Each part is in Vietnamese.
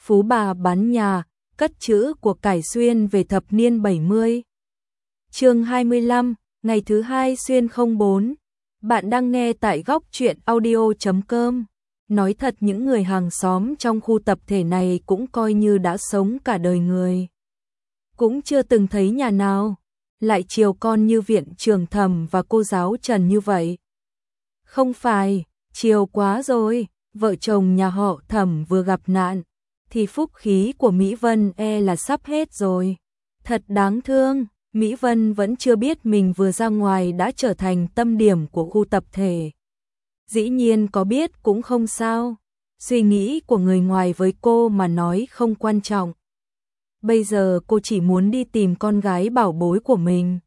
phú bà bán nhà, cất trữ của cải xuyên về thập niên 70. Chương 25, ngày thứ 2 xuyên 04. Bạn đang nghe tại góc truyện audio.com. Nói thật những người hàng xóm trong khu tập thể này cũng coi như đã sống cả đời người. Cũng chưa từng thấy nhà nào lại chiều con như viện trưởng Thẩm và cô giáo Trần như vậy. Không phải, chiều quá rồi, vợ chồng nhà họ Thẩm vừa gặp nạn, thì phúc khí của Mỹ Vân là sắp hết rồi. Thật đáng thương, Mỹ Vân vẫn chưa biết mình vừa ra ngoài đã trở thành tâm điểm của khu tập thể. Dĩ nhiên có biết cũng không sao, suy nghĩ của người ngoài với cô mà nói không quan trọng. Bây giờ cô chỉ muốn đi tìm con gái bảo bối của mình.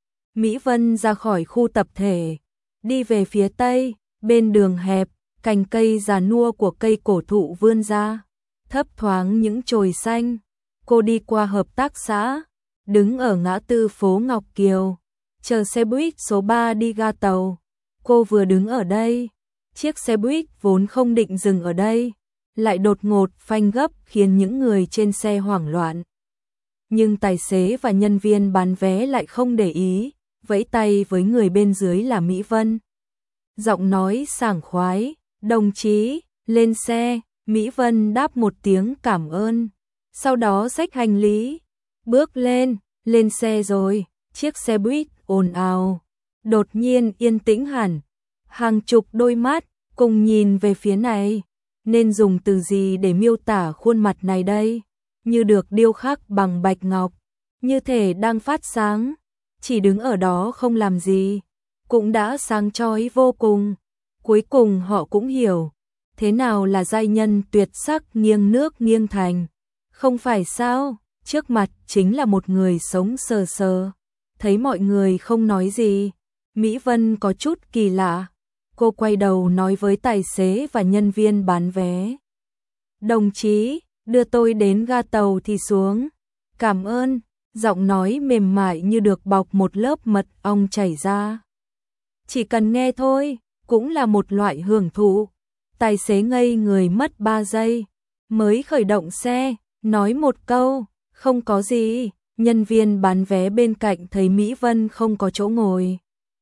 Mỹ Vân ra khỏi khu tập thể, đi về phía tây, bên đường hẹp, cành cây già nua của cây cổ thụ vươn ra, thấp thoáng những chồi xanh. Cô đi qua hợp tác xã, đứng ở ngã tư phố Ngọc Kiều, chờ xe buýt số 3 đi ga tàu. Cô vừa đứng ở đây, chiếc xe buýt vốn không định dừng ở đây, lại đột ngột phanh gấp khiến những người trên xe hoảng loạn. Nhưng tài xế và nhân viên bán vé lại không để ý, vẫy tay với người bên dưới là Mỹ Vân. Giọng nói sảng khoái, đồng chí, lên xe. Mỹ Vân đáp một tiếng cảm ơn, sau đó xách hành lý, bước lên xe rồi. Chiếc xe buýt ồn ào, đột nhiên yên tĩnh hẳn, hàng chục đôi mắt cùng nhìn về phía này. Nên dùng từ gì để miêu tả khuôn mặt này đây? Như được điêu khắc bằng bạch ngọc, như thể đang phát sáng, chỉ đứng ở đó không làm gì, cũng đã sáng chói vô cùng. Cuối cùng họ cũng hiểu, thế nào là giai nhân tuyệt sắc nghiêng nước nghiêng thành. Không phải sao, trước mặt chính là một người sống sờ sờ. Thấy mọi người không nói gì, Mỹ Vân có chút kỳ lạ. Cô quay đầu nói với tài xế và nhân viên bán vé. Đồng chí, đưa tôi đến ga tàu thì xuống. Cảm ơn, giọng nói mềm mại như được bọc một lớp mật ong chảy ra. Chỉ cần nghe thôi, cũng là một loại hưởng thụ. Tài xế ngây người mất 3 giây, mới khởi động xe, nói một câu, không có gì. Nhân viên bán vé bên cạnh thấy Mỹ Vân không có chỗ ngồi,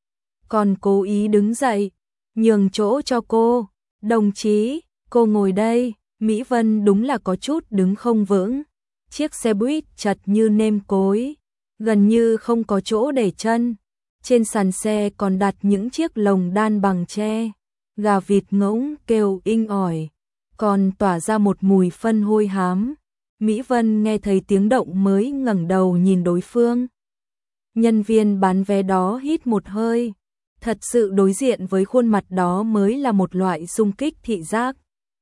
còn cố ý đứng dậy, nhường chỗ cho cô. Đồng chí, cô ngồi đây. Mỹ Vân đúng là có chút đứng không vững. Chiếc xe buýt chật như nêm cối, gần như không có chỗ để chân. Trên sàn xe còn đặt những chiếc lồng đan bằng tre. Gà vịt ngỗng kêu inh ỏi, còn tỏa ra một mùi phân hôi hám. Mỹ Vân nghe thấy tiếng động mới ngẩng đầu nhìn đối phương. Nhân viên bán vé đó hít một hơi. Thật sự đối diện với khuôn mặt đó mới là một loại xung kích thị giác.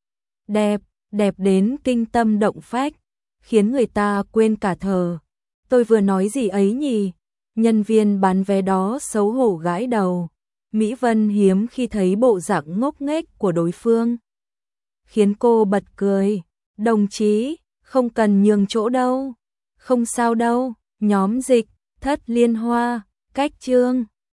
Đẹp, đẹp đến kinh tâm động phách, khiến người ta quên cả thở. Tôi vừa nói gì ấy nhỉ? Nhân viên bán vé đó xấu hổ gãi đầu. Mỹ Vân hiếm khi thấy bộ dạng ngốc nghếch của đối phương, khiến cô bật cười. Đồng chí, không cần nhường chỗ đâu. Không sao đâu, nhóm dịch, Thất Liên Hoa, Cách Chương.